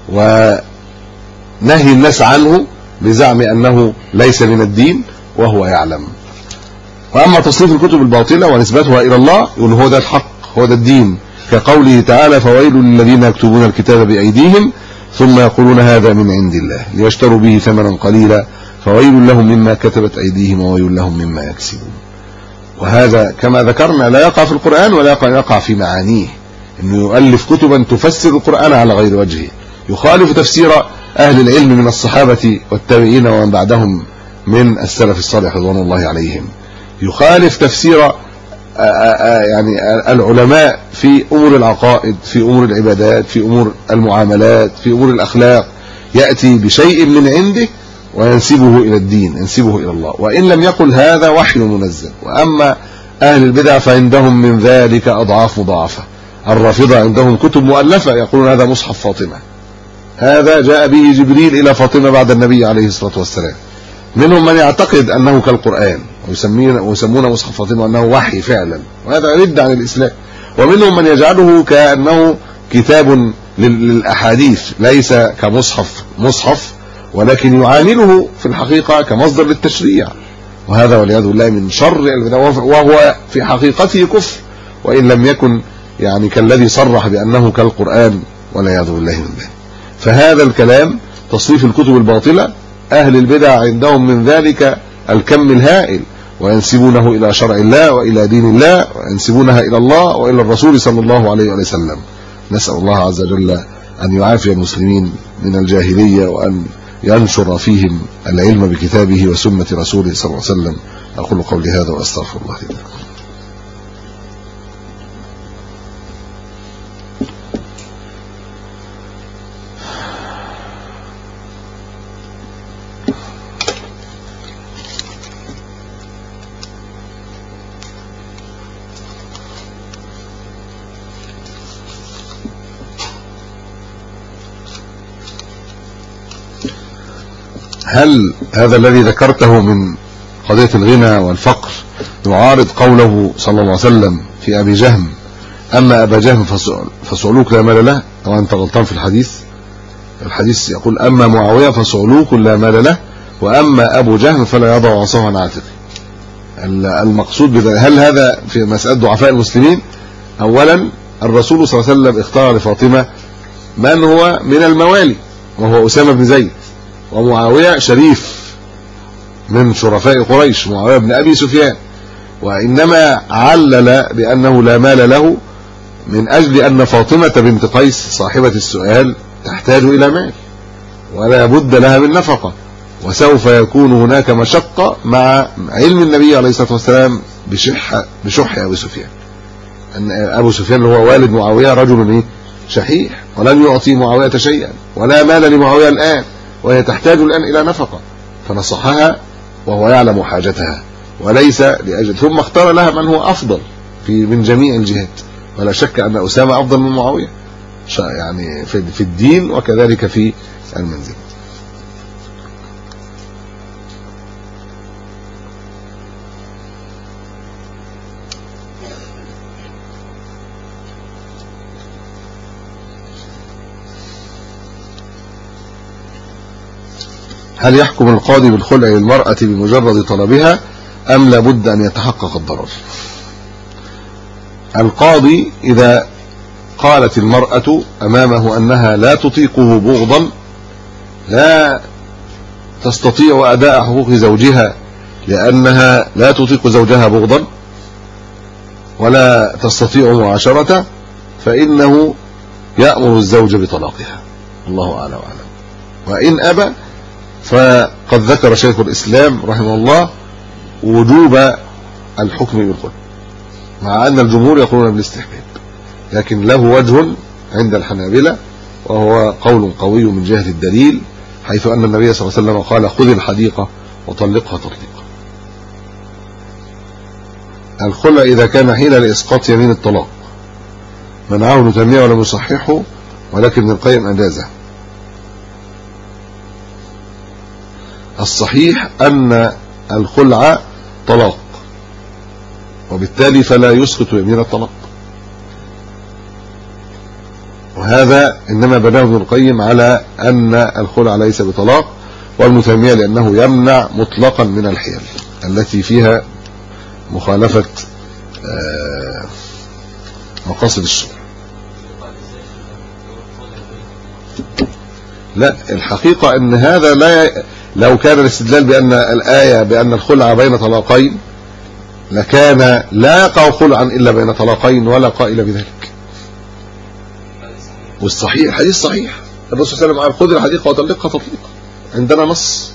ونهي الناس عنه بزعم أنه ليس من الدين وهو يعلم. وأما تصنيف الكتب الباطلة ونسبتها إلى الله، يقول هو ده الحق، هو ده الدين، كقوله تعالى: فويل للذين يكتبون الكتاب بأيديهم ثم يقولون هذا من عند الله ليشتروا به ثمنا قليلا فويل لهم مما كتبت أيديهم وويل لهم مما يكسبون. وهذا كما ذكرنا لا يقع في القرآن ولا يقع في معانيه، انه يؤلف كتبا تفسر القرآن على غير وجهه، يخالف تفسير اهل العلم من الصحابة والتابعين ومن بعدهم من السلف الصالح رضوان الله عليهم، يخالف تفسير يعني العلماء في امور العقائد، في امور العبادات، في امور المعاملات، في امور الاخلاق، يأتي بشيء من عنده وينسبه الى الدين، ينسبه الى الله، وان لم يقل هذا وحي منزل. واما اهل البدع فعندهم من ذلك اضعاف مضاعفه. الرافضة عندهم كتب مؤلفة يقولون هذا مصحف فاطمة، هذا جاء به جبريل إلى فاطمة بعد النبي عليه الصلاة والسلام. منهم من يعتقد أنه كالقرآن ويسمون مصحف فاطمة أنه وحي فعلا، وهذا رد عن الإسلام. ومنهم من يجعله كأنه كتاب للأحاديث، ليس كمصحف ولكن يعامله في الحقيقة كمصدر للتشريع، وهذا والعياذ بالله من شر البدع، وهو في حقيقته كفر وإن لم يكن يعني كالذي صرح بأنه كالقرآن والعياذ بالله من ذلك. فهذا الكلام تصنيف الكتب الباطلة، أهل البدع عندهم من ذلك الكم الهائل، وينسبونه إلى شرع الله وإلى دين الله، وينسبونها إلى الله وإلى الرسول صلى الله عليه وسلم. نسأل الله عز وجل أن يعافي المسلمين من الجاهلية، وأن ينشر فيهم العلم بكتابه وسنة رسوله صلى الله عليه وسلم. أقول قولي هذا وأستغفر الله لي. هل هذا الذي ذكرته من قضية الغنى والفقر يعارض قوله صلى الله عليه وسلم في أبي جهم: أما أبا جهم فصعلوك لا مال له؟ طبعا أنت غلطان في الحديث يقول: أما معاوية فصعلوك لا مال له، وأما أبو جهم فلا يضع عصاه عن عاتقه. المقصود بذلك هل هذا في مسألة ضعفاء المسلمين؟ أولا الرسول صلى الله عليه وسلم اختار لفاطمة من هو من الموالي، وهو أسامة بن زيد، ومعاوية شريف من شرفاء قريش، معاوية بن أبي سفيان، وإنما علل بأنه لا مال له من أجل أن فاطمة بنت قيس صاحبة السؤال تحتاج إلى مال ولا بد لها من نفقة، وسوف يكون هناك مشقة مع علم النبي عليه الصلاة والسلام بشح أبي سفيان. أن أبو سفيان اللي هو والد معاوية رجل شحيح، ولن يعطي معاوية شيئا ولا مال لمعاوية الآن، وهي تحتاج الآن إلى نفقة، فنصحها وهو يعلم حاجتها وليس لأجل، ثم اختار لها من هو أفضل من جميع الجهات، ولا شك أن أسامة أفضل من معاوية يعني في الدين وكذلك في المنزل. هل يحكم القاضي بالخلع للمرأة بمجرد طلبها أم لابد أن يتحقق الضرر؟ القاضي إذا قالت المرأة أمامه أنها لا تطيقه بغضا، لا تستطيع أداء حقوق زوجها لأنها لا تطيق زوجها بغضا ولا تستطيع معاشرته، فإنه يأمر الزوج بطلاقها، الله أعلم وأعلم. وإن أبى فقد ذكر شيخ الإسلام رحمه الله وجوب الحكم بالخلع، مع أن الجمهور يقولون بالاستحباب، لكن له وجه عند الحنابلة وهو قول قوي من جهة الدليل، حيث أن النبي صلى الله عليه وسلم قال: خذ الحديقة وطلقها تطليقا. الخلع إذا كان حيلة لإسقاط يمين الطلاق منعه ابن تيمية ولم يصححه، ولكن ابن القيم أجازه. الصحيح أن الخلع طلاق، وبالتالي فلا يسقط يمين الطلاق، وهذا إنما بناه ابن القيم على أن الخلع ليس بطلاق، وابن تيمية لأنه يمنع مطلقا من الحيل التي فيها مخالفة مقاصد الشرع. لا، الحقيقة أن هذا لو كان الاستدلال بأن الآية بأن الخلع بين طلاقين لكان لا يقع خلعا إلا بين طلاقين ولا قائل بذلك. والصحيح الحديث صحيح، الرسول صلى الله عليه وسلم قال: خذ الحديقة وطلقها تطليقا، عندنا نص.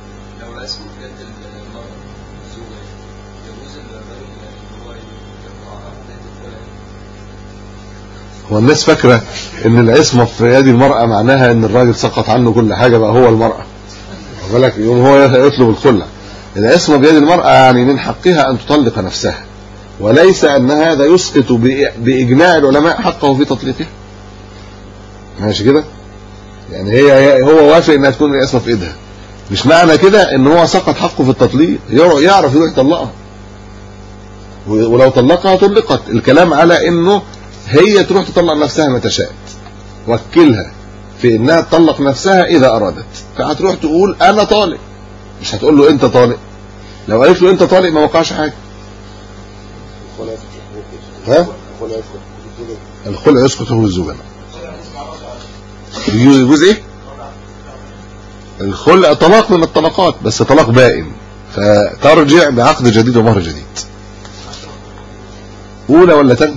هو الناس فاكرة ان العصمة في يد المرأة معناها ان الراجل سقط عنه كل حاجة بقى هو المرأة، بالك يوم هو يطلب الخلع. العصمة بيد المرأة يعني من حقها ان تطلق نفسها، وليس ان هذا يسقط باجماع العلماء حقه في تطليقها. ماشي كده؟ يعني هو وافق انها تكون العصمة في ايدها، مش معنى كده ان هو سقط حقه في التطليق، يعرف يروح يطلقها، ولو طلقها طلقت. الكلام على انه هي تروح تطلق نفسها متى شاءت، وكلها في انها تطلق نفسها اذا ارادت، فهتروح تقول انا طالق، مش هتقول له انت طالق. لو قالت له انت طالق ما وقعش حاجه. ها؟ الخلع يسقط حقوق الزوجة. يجوز ايه؟ الخلع طلاق من الطلاقات، بس طلاق بائن، فترجع بعقد جديد ومهر جديد. اولى ولا تاني؟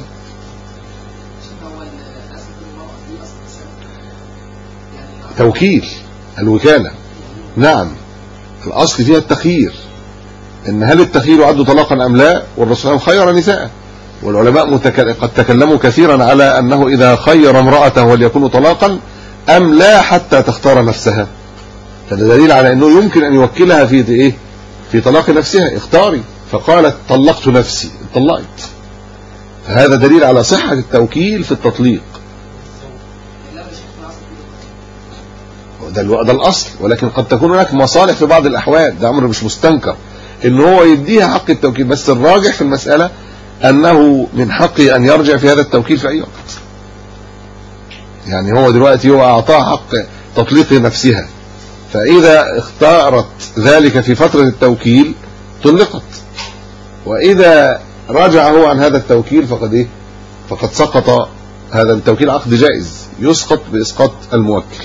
توكيل، الوكالة. نعم، الأصل فيها التخيير، إن هل التخيير يعد طلاقا أم لا، والرسول خير نساء، والعلماء قد تكلموا كثيرا على أنه إذا خير امرأته وليكون طلاقا أم لا حتى تختار نفسها، فده دليل على أنه يمكن أن يوكلها في إيه؟ في طلاق نفسها، اختاري، فقالت طلقت نفسي، طلقت، فهذا دليل على صحة التوكيل في التطليق. ده الاصل، ولكن قد تكون هناك مصالح في بعض الاحوال، ده امر مش مستنكر ان هو يديها حق التوكيل، بس الراجح في المساله انه من حقه ان يرجع في هذا التوكيل في اي وقت. يعني هو دلوقتي هو اعطاها حق تطليق نفسها، فاذا اختارت ذلك في فتره التوكيل طلقت، واذا رجع هو عن هذا التوكيل فقد سقط هذا التوكيل، عقد جائز يسقط باسقاط الموكل.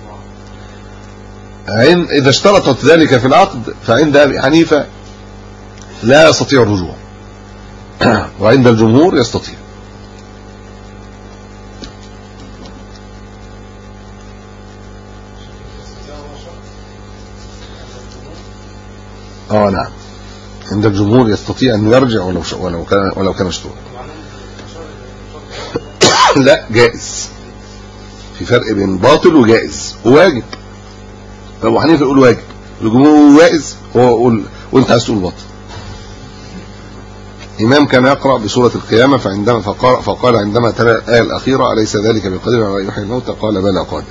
اذا اشترطت ذلك في العقد فعند ابي حنيفه لا يستطيع الرجوع، وعند الجمهور يستطيع. نعم، عند الجمهور يستطيع ان يرجع ولو كان مشروط. لا، جائز، في فرق بين باطل وجائز وواجب. ابو حنيفه يقول واجب، الجمهور جائز، هو يقول وانت عايز تقول باطل. امام كان يقرا بسوره القيامه فقال عندما تلا الايه الاخيره اليس ذلك بقدر على يحيي الموتى قال بلى قادر،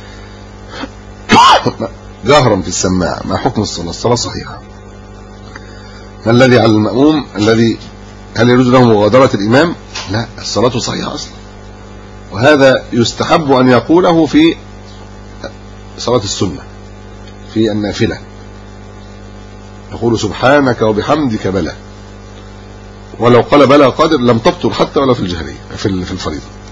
جهرا في السماعه. ما حكم الصلاه؟ الصلاه صحيحه. ما الذي على المأموم؟ هل يجوز له مغادره الامام؟ لا، الصلاه صحيحه اصلا، وهذا يستحب ان يقوله في صلاه السنه، في النافله يقول سبحانك وبحمدك بلى، ولو قال بلى قادر لم تبطل حتى ولا في الجهريه في الفريضه.